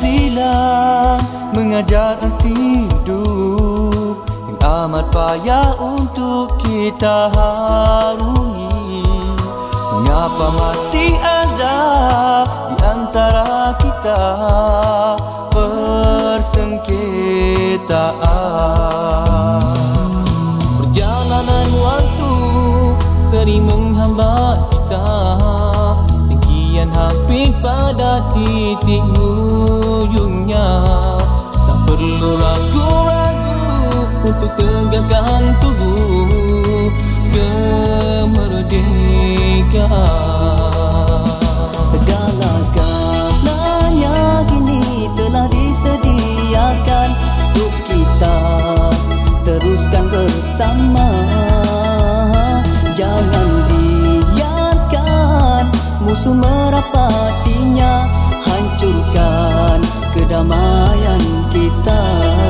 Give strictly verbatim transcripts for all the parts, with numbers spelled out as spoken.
silam mengajar arti hidup yang amat payah untuk kita harungi. Mengapa masih ada di antara kita persengketaan? Perjalanan waktu sering menghambat kita, yang kian hampir pada titik ujungnya. Tak perlu ragu-ragu untuk tegakkan tubuh kemerdekaan. Segala-galanya kini telah disediakan untuk kita teruskan bersama. Jangan biarkan musuh merapatinya, hancurkan kedamaian kita.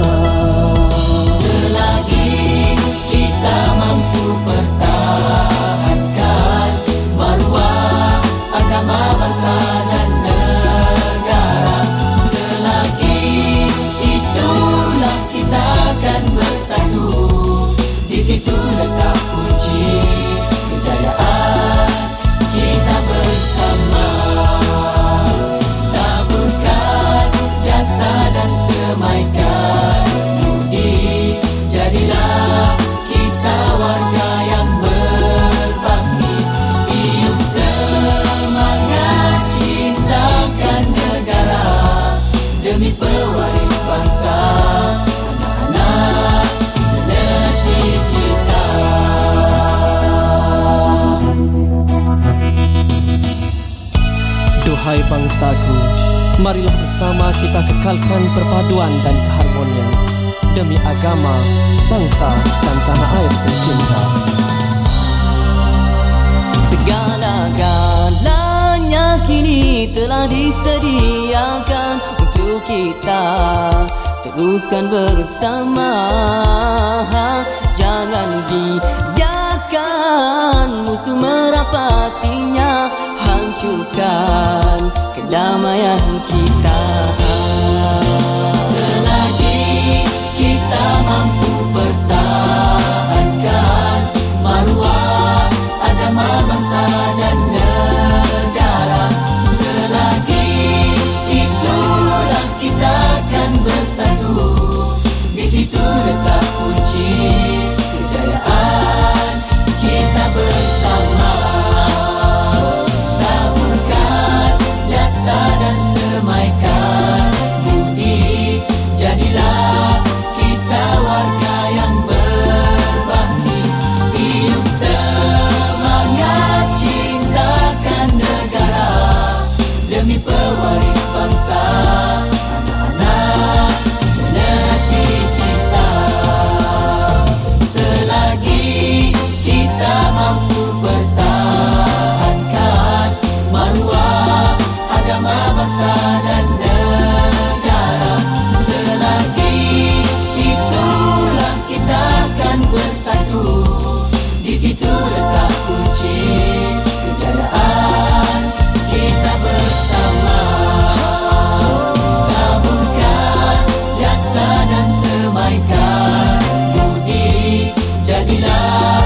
Selagi kita mampu pertahankan maruah agama, bangsa dan negara, selagi itulah kita akan bersatu. Di situ letak kunci kejayaan kita bersama. Taburkan jasa dan semaikan budi, jadilah kita warga yang berbakti. Tiup semangat cintakan negara demi pewaris bangsa, anak-anak generasi kita. Duhai bangsaku, marilah bersama kita kekalkan perpaduan dan keharmonian demi agama, bangsa dan tanah air tercinta. Segala-galanya kini telah disediakan untuk kita teruskan bersama. Jangan biarkan musuh merapatinya, hancurkan kedamaian kita. Selagi kita mampu pertahankan maruah agama, bangsa dan negara, selagi itulah kita akan bersatu. Di situ letak kunci kejayaan kita bersama. Taburkan jasa dan semaikan budi, jadilah kita warga yang berbakti. Tiup semangat cintakan negara demi pewaris bangsa, anak-anak generasi kita. Selagi kita mampu pertahankan maruah agama, bangsa dan negara, selagi itulah kita akan bersatu. Di situ letak kunci kejayaan kita bersama. Taburkan jasa dan semaikan budi, jadilah